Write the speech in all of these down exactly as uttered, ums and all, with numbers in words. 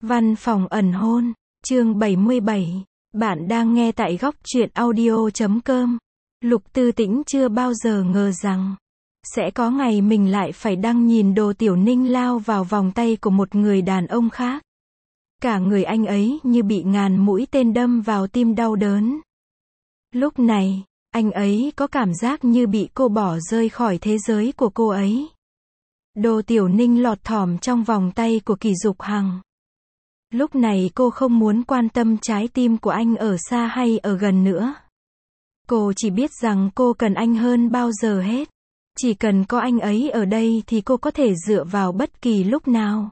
Văn phòng ẩn hôn, chương bảy mươi bảy. Bạn đang nghe tại góc truyện audio chấm com. Lục Tư Tĩnh chưa bao giờ ngờ rằng sẽ có ngày mình lại phải đăng nhìn Đồ Tiểu Ninh lao vào vòng tay của một người đàn ông khác. Cả người anh ấy như bị ngàn mũi tên đâm vào tim đau đớn. Lúc này, anh ấy có cảm giác như bị cô bỏ rơi khỏi thế giới của cô ấy. Đồ Tiểu Ninh lọt thỏm trong vòng tay của Kỷ Dục Hằng. Lúc này cô không muốn quan tâm trái tim của anh ở xa hay ở gần nữa. Cô chỉ biết rằng cô cần anh hơn bao giờ hết. Chỉ cần có anh ấy ở đây thì cô có thể dựa vào bất kỳ lúc nào.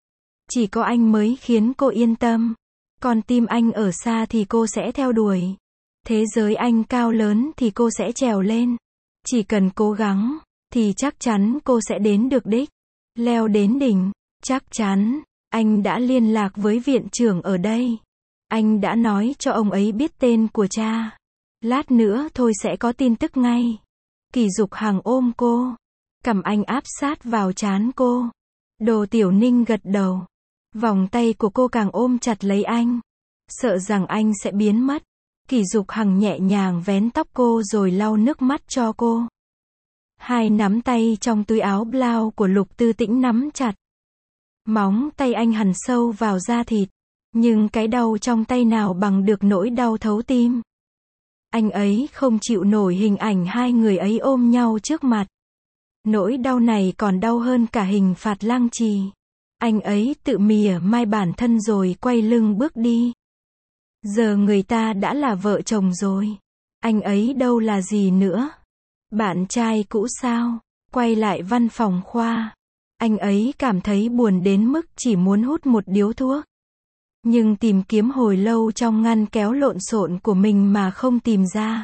Chỉ có anh mới khiến cô yên tâm. Còn tim anh ở xa thì cô sẽ theo đuổi. Thế giới anh cao lớn thì cô sẽ trèo lên. Chỉ cần cố gắng, thì chắc chắn cô sẽ đến được đích. Leo đến đỉnh, chắc chắn. Anh đã liên lạc với viện trưởng ở đây. Anh đã nói cho ông ấy biết tên của cha. Lát nữa thôi sẽ có tin tức ngay. Kỷ Dục Hằng ôm cô. Cầm anh áp sát vào trán cô. Đồ Tiểu Ninh gật đầu. Vòng tay của cô càng ôm chặt lấy anh. Sợ rằng anh sẽ biến mất. Kỷ Dục Hằng nhẹ nhàng vén tóc cô rồi lau nước mắt cho cô. Hai nắm tay trong túi áo blau của Lục Tư Tĩnh nắm chặt. Móng tay anh hằn sâu vào da thịt. Nhưng cái đau trong tay nào bằng được nỗi đau thấu tim. Anh ấy không chịu nổi hình ảnh hai người ấy ôm nhau trước mặt. Nỗi đau này còn đau hơn cả hình phạt lang trì. Anh ấy tự mỉa mai bản thân rồi quay lưng bước đi. Giờ người ta đã là vợ chồng rồi. Anh ấy đâu là gì nữa. Bạn trai cũ sao? Quay lại văn phòng khoa. Anh ấy cảm thấy buồn đến mức chỉ muốn hút một điếu thuốc. Nhưng tìm kiếm hồi lâu trong ngăn kéo lộn xộn của mình mà không tìm ra.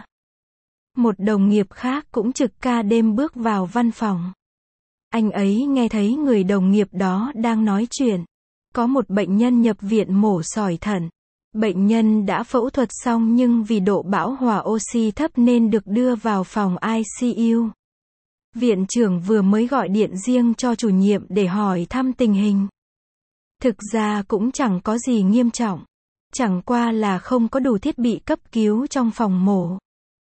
Một đồng nghiệp khác cũng trực ca đêm bước vào văn phòng. Anh ấy nghe thấy người đồng nghiệp đó đang nói chuyện. Có một bệnh nhân nhập viện mổ sỏi thận. Bệnh nhân đã phẫu thuật xong nhưng vì độ bão hòa oxy thấp nên được đưa vào phòng i xê u. Viện trưởng vừa mới gọi điện riêng cho chủ nhiệm để hỏi thăm tình hình. Thực ra cũng chẳng có gì nghiêm trọng. Chẳng qua là không có đủ thiết bị cấp cứu trong phòng mổ.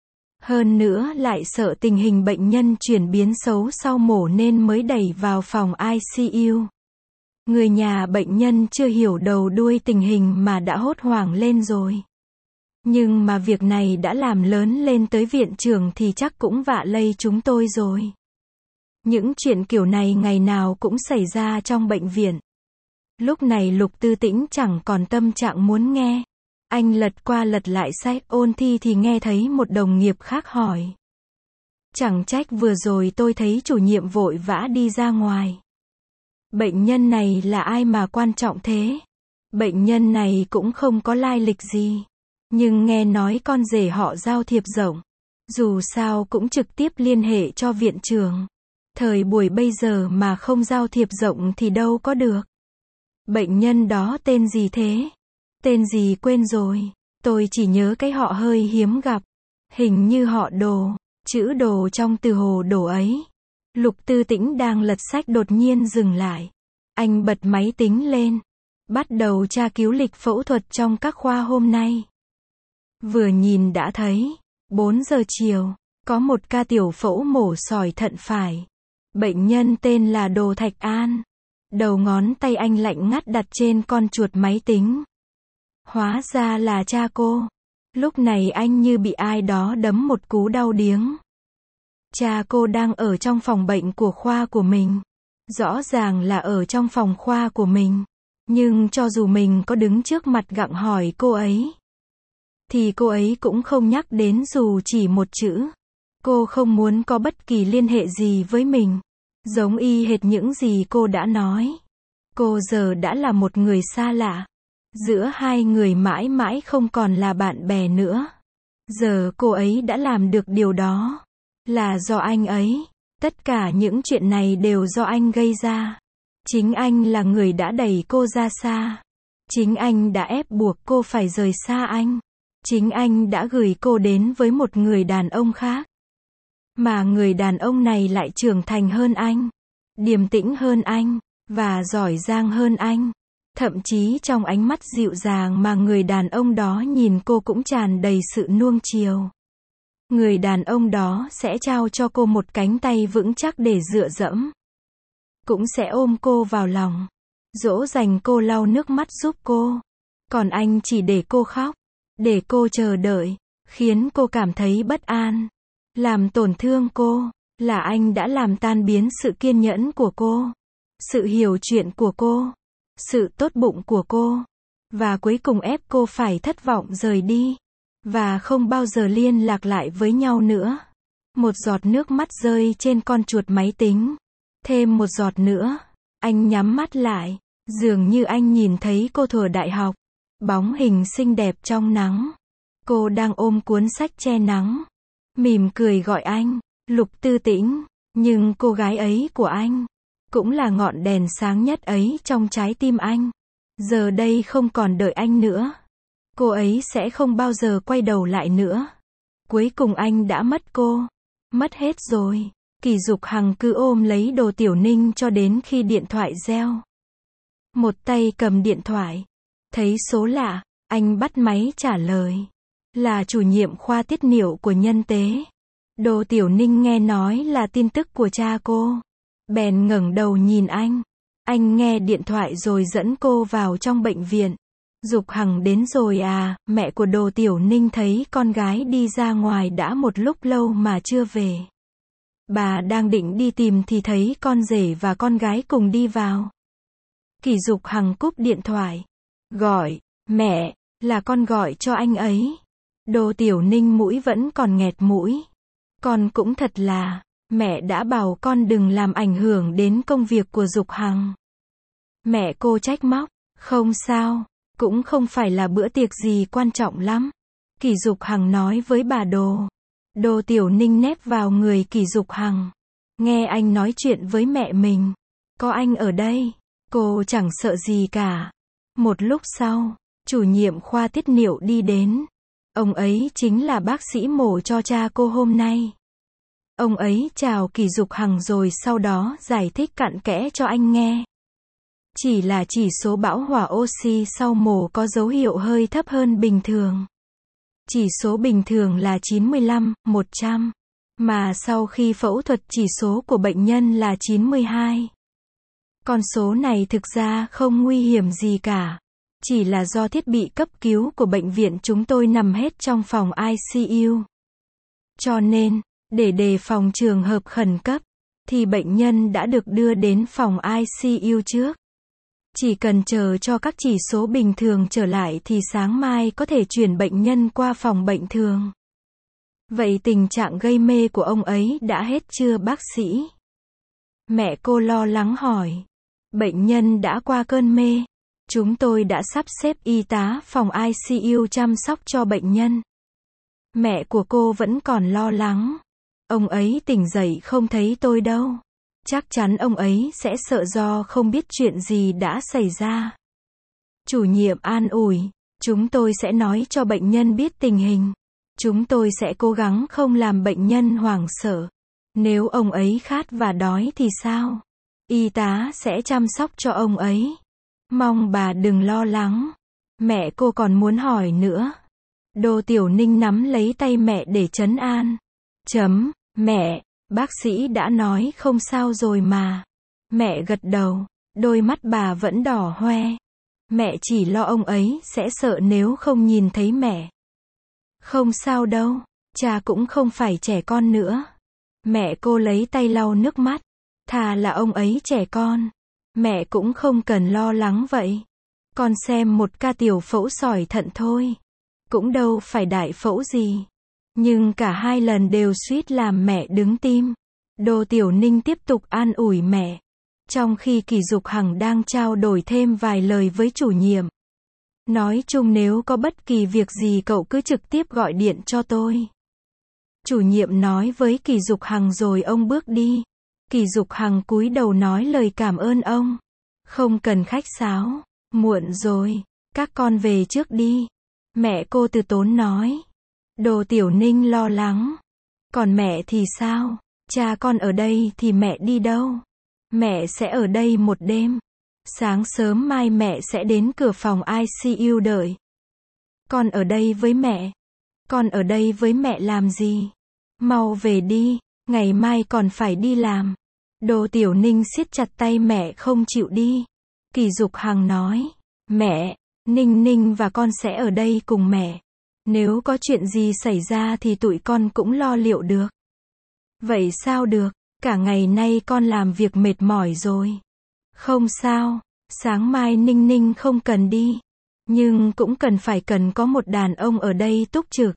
Hơn nữa lại sợ tình hình bệnh nhân chuyển biến xấu sau mổ nên mới đẩy vào phòng i xê u. Người nhà bệnh nhân chưa hiểu đầu đuôi tình hình mà đã hốt hoảng lên rồi. Nhưng mà việc này đã làm lớn lên tới viện trưởng thì chắc cũng vạ lây chúng tôi rồi. Những chuyện kiểu này ngày nào cũng xảy ra trong bệnh viện. Lúc này Lục Tư Tĩnh chẳng còn tâm trạng muốn nghe. Anh lật qua lật lại sách ôn thi thì nghe thấy một đồng nghiệp khác hỏi. Chẳng trách vừa rồi tôi thấy chủ nhiệm vội vã đi ra ngoài. Bệnh nhân này là ai mà quan trọng thế? Bệnh nhân này cũng không có lai lịch gì. Nhưng nghe nói con rể họ giao thiệp rộng. Dù sao cũng trực tiếp liên hệ cho viện trưởng. Thời buổi bây giờ mà không giao thiệp rộng thì đâu có được. Bệnh nhân đó tên gì thế? Tên gì quên rồi. Tôi chỉ nhớ cái họ hơi hiếm gặp. Hình như họ Đồ. Chữ Đồ trong từ Hồ Đồ ấy. Lục Tư Tĩnh đang lật sách đột nhiên dừng lại. Anh bật máy tính lên. Bắt đầu tra cứu lịch phẫu thuật trong các khoa hôm nay. Vừa nhìn đã thấy. bốn giờ chiều. Có một ca tiểu phẫu mổ sỏi thận phải. Bệnh nhân tên là Đồ Thạch An. Đầu ngón tay anh lạnh ngắt đặt trên con chuột máy tính. Hóa ra là cha cô. Lúc này anh như bị ai đó đấm một cú đau điếng. Cha cô đang ở trong phòng bệnh của khoa của mình. Rõ ràng là ở trong phòng khoa của mình. Nhưng cho dù mình có đứng trước mặt gặng hỏi cô ấy, thì cô ấy cũng không nhắc đến dù chỉ một chữ. Cô không muốn có bất kỳ liên hệ gì với mình. Giống y hệt những gì cô đã nói. Cô giờ đã là một người xa lạ. Giữa hai người mãi mãi không còn là bạn bè nữa. Giờ cô ấy đã làm được điều đó. Là do anh ấy. Tất cả những chuyện này đều do anh gây ra. Chính anh là người đã đẩy cô ra xa. Chính anh đã ép buộc cô phải rời xa anh. Chính anh đã gửi cô đến với một người đàn ông khác. Mà người đàn ông này lại trưởng thành hơn anh. Điềm tĩnh hơn anh. Và giỏi giang hơn anh. Thậm chí trong ánh mắt dịu dàng mà người đàn ông đó nhìn cô cũng tràn đầy sự nuông chiều. Người đàn ông đó sẽ trao cho cô một cánh tay vững chắc để dựa dẫm. Cũng sẽ ôm cô vào lòng, dỗ dành cô, lau nước mắt giúp cô. Còn anh chỉ để cô khóc, để cô chờ đợi, khiến cô cảm thấy bất an, làm tổn thương cô. Là anh đã làm tan biến sự kiên nhẫn của cô, sự hiểu chuyện của cô, sự tốt bụng của cô, và cuối cùng ép cô phải thất vọng rời đi, và không bao giờ liên lạc lại với nhau nữa. Một giọt nước mắt rơi trên con chuột máy tính. Thêm một giọt nữa. Anh nhắm mắt lại, dường như anh nhìn thấy cô thuở đại học, bóng hình xinh đẹp trong nắng. Cô đang ôm cuốn sách che nắng, mỉm cười gọi anh, Lục Tư Tĩnh. Nhưng cô gái ấy của anh, cũng là ngọn đèn sáng nhất ấy trong trái tim anh, giờ đây không còn đợi anh nữa. Cô ấy sẽ không bao giờ quay đầu lại nữa. Cuối cùng anh đã mất cô. Mất hết rồi. Kỳ Dục Hằng cứ ôm lấy Đồ Tiểu Ninh cho đến khi điện thoại reo. Một tay cầm điện thoại, thấy số lạ, anh bắt máy trả lời. Là chủ nhiệm khoa tiết niệu của nhân tế. Đồ Tiểu Ninh nghe nói là tin tức của cha cô, bèn ngẩng đầu nhìn anh. Anh nghe điện thoại rồi dẫn cô vào trong bệnh viện. Dục Hằng đến rồi à? Mẹ của Đồ Tiểu Ninh thấy con gái đi ra ngoài đã một lúc lâu mà chưa về. Bà đang định đi tìm thì thấy con rể và con gái cùng đi vào. Kỳ Dục Hằng cúp điện thoại. Gọi, mẹ, là con gọi cho anh ấy. Đồ Tiểu Ninh mũi vẫn còn nghẹt mũi. Con cũng thật là, mẹ đã bảo con đừng làm ảnh hưởng đến công việc của Dục Hằng. Mẹ cô trách móc, không sao, cũng không phải là bữa tiệc gì quan trọng lắm. Kỳ Dục Hằng nói với bà Đồ. Đồ Tiểu Ninh nép vào người Kỳ Dục Hằng. Nghe anh nói chuyện với mẹ mình. Có anh ở đây, cô chẳng sợ gì cả. Một lúc sau, chủ nhiệm khoa tiết niệu đi đến. Ông ấy chính là bác sĩ mổ cho cha cô hôm nay. Ông ấy chào Kỳ Dục Hằng rồi sau đó giải thích cặn kẽ cho anh nghe. Chỉ là chỉ số bão hòa oxy sau mổ có dấu hiệu hơi thấp hơn bình thường. Chỉ số bình thường là chín mươi lăm, một trăm. Mà sau khi phẫu thuật chỉ số của bệnh nhân là chín mươi hai. Con số này thực ra không nguy hiểm gì cả. Chỉ là do thiết bị cấp cứu của bệnh viện chúng tôi nằm hết trong phòng i xê u. Cho nên, để đề phòng trường hợp khẩn cấp, thì bệnh nhân đã được đưa đến phòng i xê u trước. Chỉ cần chờ cho các chỉ số bình thường trở lại thì sáng mai có thể chuyển bệnh nhân qua phòng bệnh thường. Vậy tình trạng gây mê của ông ấy đã hết chưa bác sĩ? Mẹ cô lo lắng hỏi. Bệnh nhân đã qua cơn mê. Chúng tôi đã sắp xếp y tá phòng i xê u chăm sóc cho bệnh nhân. Mẹ của cô vẫn còn lo lắng. Ông ấy tỉnh dậy không thấy tôi đâu. Chắc chắn ông ấy sẽ sợ do không biết chuyện gì đã xảy ra. Chủ nhiệm an ủi. Chúng tôi sẽ nói cho bệnh nhân biết tình hình. Chúng tôi sẽ cố gắng không làm bệnh nhân hoảng sợ. Nếu ông ấy khát và đói thì sao? Y tá sẽ chăm sóc cho ông ấy. Mong bà đừng lo lắng. Mẹ cô còn muốn hỏi nữa. Đồ Tiểu Ninh nắm lấy tay mẹ để trấn an. Chấm, mẹ, bác sĩ đã nói không sao rồi mà. Mẹ gật đầu, đôi mắt bà vẫn đỏ hoe. Mẹ chỉ lo ông ấy sẽ sợ nếu không nhìn thấy mẹ. Không sao đâu, cha cũng không phải trẻ con nữa. Mẹ cô lấy tay lau nước mắt. Thà là ông ấy trẻ con. Mẹ cũng không cần lo lắng vậy. Con xem một ca tiểu phẫu sỏi thận thôi. Cũng đâu phải đại phẫu gì. Nhưng cả hai lần đều suýt làm mẹ đứng tim. Đồ Tiểu Ninh tiếp tục an ủi mẹ. Trong khi Kỳ Dục Hằng đang trao đổi thêm vài lời với chủ nhiệm. Nói chung nếu có bất kỳ việc gì cậu cứ trực tiếp gọi điện cho tôi. Chủ nhiệm nói với Kỳ Dục Hằng rồi ông bước đi. Kỳ Dục Hằng cúi đầu nói lời cảm ơn ông. Không cần khách sáo. Muộn rồi. Các con về trước đi. Mẹ cô từ tốn nói. Đồ Tiểu Ninh lo lắng. Còn mẹ thì sao? Cha con ở đây thì mẹ đi đâu? Mẹ sẽ ở đây một đêm. Sáng sớm mai mẹ sẽ đến cửa phòng i xê u đợi. Con ở đây với mẹ. Con ở đây với mẹ làm gì? Mau về đi, ngày mai còn phải đi làm. Đô Tiểu Ninh siết chặt tay mẹ không chịu đi. Kỳ Dục Hằng nói, mẹ, Ninh Ninh và con sẽ ở đây cùng mẹ. Nếu có chuyện gì xảy ra thì tụi con cũng lo liệu được. Vậy sao được, cả ngày nay con làm việc mệt mỏi rồi. Không sao, sáng mai Ninh Ninh không cần đi. Nhưng cũng cần phải cần có một đàn ông ở đây túc trực.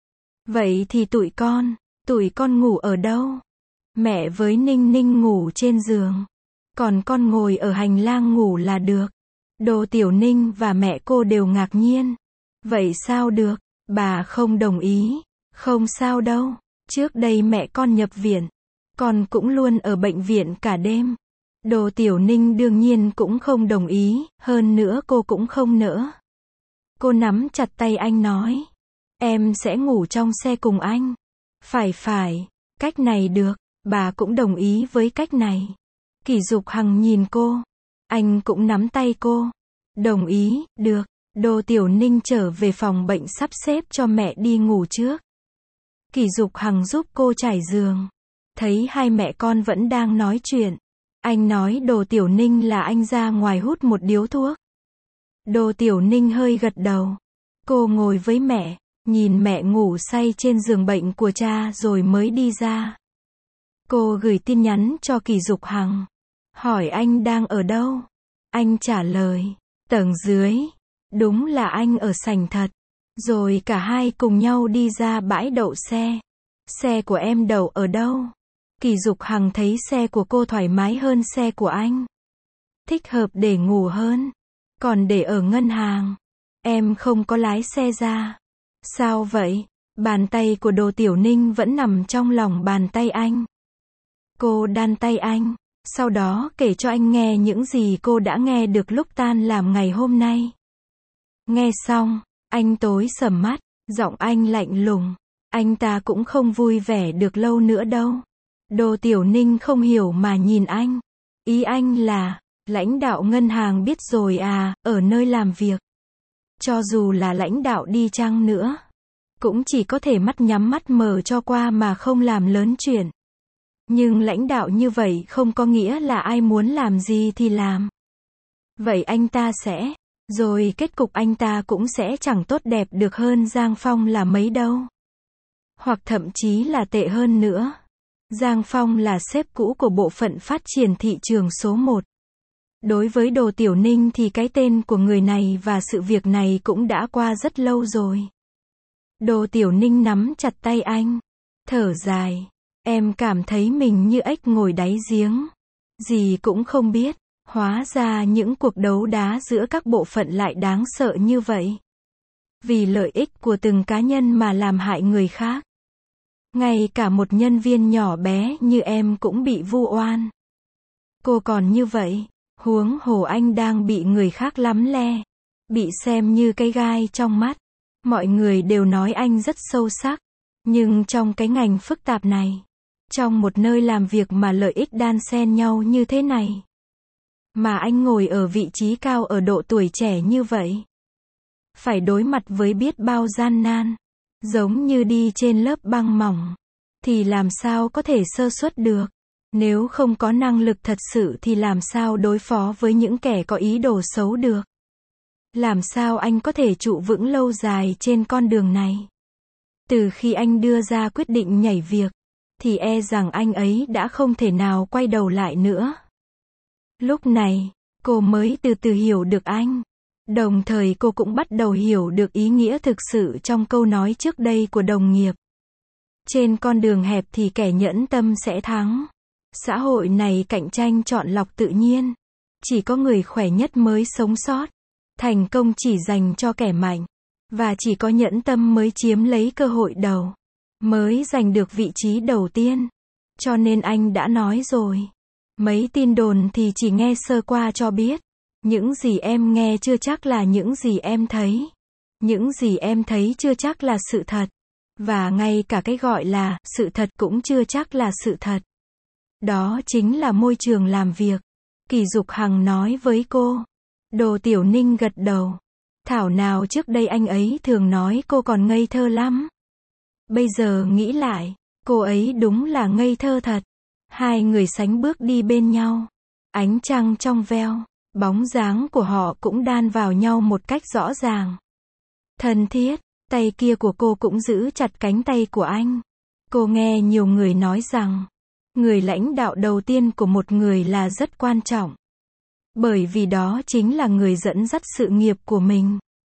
Vậy thì tụi con, tụi con ngủ ở đâu? Mẹ với Ninh Ninh ngủ trên giường. Còn con ngồi ở hành lang ngủ là được. Đô Tiểu Ninh và mẹ cô đều ngạc nhiên. Vậy sao được, bà không đồng ý. Không sao đâu, trước đây mẹ con nhập viện. Con cũng luôn ở bệnh viện cả đêm. Đô Tiểu Ninh đương nhiên cũng không đồng ý, hơn nữa cô cũng không nỡ. Cô nắm chặt tay anh nói. Em sẽ ngủ trong xe cùng anh. Phải phải, cách này được, bà cũng đồng ý với cách này. Kỳ Dục Hằng nhìn cô. Anh cũng nắm tay cô. Đồng ý, được. Đô Tiểu Ninh trở về phòng bệnh sắp xếp cho mẹ đi ngủ trước. Kỳ Dục Hằng giúp cô trải giường. Thấy hai mẹ con vẫn đang nói chuyện. Anh nói Đô Tiểu Ninh là anh ra ngoài hút một điếu thuốc. Đô Tiểu Ninh hơi gật đầu. Cô ngồi với mẹ, nhìn mẹ ngủ say trên giường bệnh của cha rồi mới đi ra. Cô gửi tin nhắn cho Kỳ Dục Hằng. Hỏi anh đang ở đâu? Anh trả lời, tầng dưới. Đúng là anh ở sảnh thật. Rồi cả hai cùng nhau đi ra bãi đậu xe. Xe của em đậu ở đâu? Kỳ Dục Hằng thấy xe của cô thoải mái hơn xe của anh. Thích hợp để ngủ hơn. Còn để ở ngân hàng. Em không có lái xe ra. Sao vậy? Bàn tay của Đô Tiểu Ninh vẫn nằm trong lòng bàn tay anh. Cô đan tay anh. Sau đó kể cho anh nghe những gì cô đã nghe được lúc tan làm ngày hôm nay. Nghe xong, anh tối sầm mắt, giọng anh lạnh lùng. Anh ta cũng không vui vẻ được lâu nữa đâu. Đô Tiểu Ninh không hiểu mà nhìn anh. Ý anh là, lãnh đạo ngân hàng biết rồi à, ở nơi làm việc. Cho dù là lãnh đạo đi chăng nữa, cũng chỉ có thể mắt nhắm mắt mở cho qua mà không làm lớn chuyện. Nhưng lãnh đạo như vậy không có nghĩa là ai muốn làm gì thì làm. Vậy anh ta sẽ, rồi kết cục anh ta cũng sẽ chẳng tốt đẹp được hơn Giang Phong là mấy đâu. Hoặc thậm chí là tệ hơn nữa. Giang Phong là sếp cũ của bộ phận phát triển thị trường số một. Đối với Đô Tiểu Ninh thì cái tên của người này và sự việc này cũng đã qua rất lâu rồi. Đô Tiểu Ninh nắm chặt tay anh. Thở dài. Em cảm thấy mình như ếch ngồi đáy giếng. Gì cũng không biết. Hóa ra những cuộc đấu đá giữa các bộ phận lại đáng sợ như vậy. Vì lợi ích của từng cá nhân mà làm hại người khác. Ngay cả một nhân viên nhỏ bé như em cũng bị vu oan. Cô còn như vậy. Huống hồ anh đang bị người khác lắm le. Bị xem như cái gai trong mắt. Mọi người đều nói anh rất sâu sắc. Nhưng trong cái ngành phức tạp này, trong một nơi làm việc mà lợi ích đan xen nhau như thế này, mà anh ngồi ở vị trí cao ở độ tuổi trẻ như vậy, phải đối mặt với biết bao gian nan, giống như đi trên lớp băng mỏng, thì làm sao có thể sơ suất được. Nếu không có năng lực thật sự thì làm sao đối phó với những kẻ có ý đồ xấu được. Làm sao anh có thể trụ vững lâu dài trên con đường này. Từ khi anh đưa ra quyết định nhảy việc, thì e rằng anh ấy đã không thể nào quay đầu lại nữa. Lúc này, cô mới từ từ hiểu được anh. Đồng thời cô cũng bắt đầu hiểu được ý nghĩa thực sự trong câu nói trước đây của đồng nghiệp. Trên con đường hẹp thì kẻ nhẫn tâm sẽ thắng. Xã hội này cạnh tranh chọn lọc tự nhiên. Chỉ có người khỏe nhất mới sống sót. Thành công chỉ dành cho kẻ mạnh. Và chỉ có nhẫn tâm mới chiếm lấy cơ hội đầu. Mới giành được vị trí đầu tiên. Cho nên anh đã nói rồi. Mấy tin đồn thì chỉ nghe sơ qua cho biết. Những gì em nghe chưa chắc là những gì em thấy. Những gì em thấy chưa chắc là sự thật. Và ngay cả cái gọi là sự thật cũng chưa chắc là sự thật. Đó chính là môi trường làm việc. Kỳ Dục Hằng nói với cô. Đồ Tiểu Ninh gật đầu. Thảo nào trước đây anh ấy thường nói cô còn ngây thơ lắm. Bây giờ nghĩ lại, cô ấy đúng là ngây thơ thật. Hai người sánh bước đi bên nhau. Ánh trăng trong veo, bóng dáng của họ cũng đan vào nhau một cách rõ ràng. Thân thiết, tay kia của cô cũng giữ chặt cánh tay của anh. Cô nghe nhiều người nói rằng, người lãnh đạo đầu tiên của một người là rất quan trọng. Bởi vì đó chính là người dẫn dắt sự nghiệp của mình.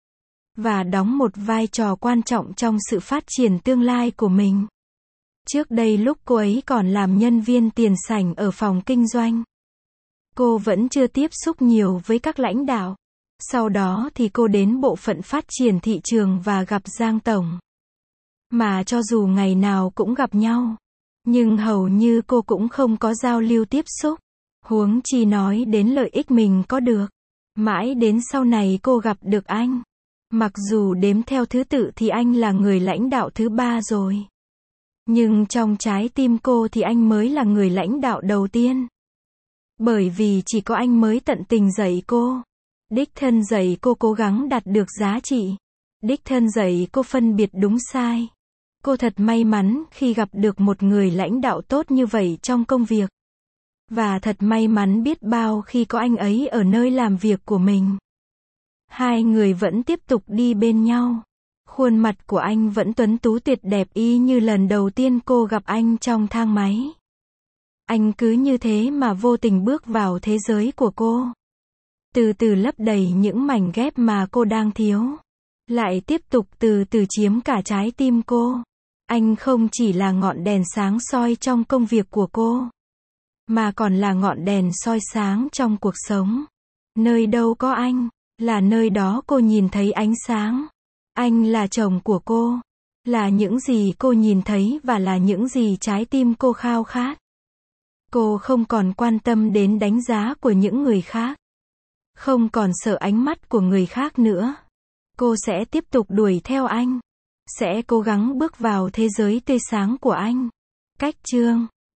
Và đóng một vai trò quan trọng trong sự phát triển tương lai của mình. Trước đây lúc cô ấy còn làm nhân viên tiền sảnh ở phòng kinh doanh, cô vẫn chưa tiếp xúc nhiều với các lãnh đạo. Sau đó thì cô đến bộ phận phát triển thị trường và gặp Giang Tổng. Mà cho dù ngày nào cũng gặp nhau, nhưng hầu như cô cũng không có giao lưu tiếp xúc. Huống chi nói đến lợi ích mình có được. Mãi đến sau này cô gặp được anh. Mặc dù đếm theo thứ tự thì anh là người lãnh đạo thứ ba rồi. Nhưng trong trái tim cô thì anh mới là người lãnh đạo đầu tiên. Bởi vì chỉ có anh mới tận tình dạy cô. Đích thân dạy cô cố gắng đạt được giá trị. Đích thân dạy cô phân biệt đúng sai. Cô thật may mắn khi gặp được một người lãnh đạo tốt như vậy trong công việc. Và thật may mắn biết bao khi có anh ấy ở nơi làm việc của mình. Hai người vẫn tiếp tục đi bên nhau. Khuôn mặt của anh vẫn tuấn tú tuyệt đẹp y như lần đầu tiên cô gặp anh trong thang máy. Anh cứ như thế mà vô tình bước vào thế giới của cô. Từ từ lấp đầy những mảnh ghép mà cô đang thiếu. Lại tiếp tục từ từ chiếm cả trái tim cô. Anh không chỉ là ngọn đèn sáng soi trong công việc của cô, mà còn là ngọn đèn soi sáng trong cuộc sống. Nơi đâu có anh, là nơi đó cô nhìn thấy ánh sáng. Anh là chồng của cô. Là những gì cô nhìn thấy và là những gì trái tim cô khao khát. Cô không còn quan tâm đến đánh giá của những người khác. Không còn sợ ánh mắt của người khác nữa. Cô sẽ tiếp tục đuổi theo anh. Sẽ cố gắng bước vào thế giới tươi sáng của anh. Cách chương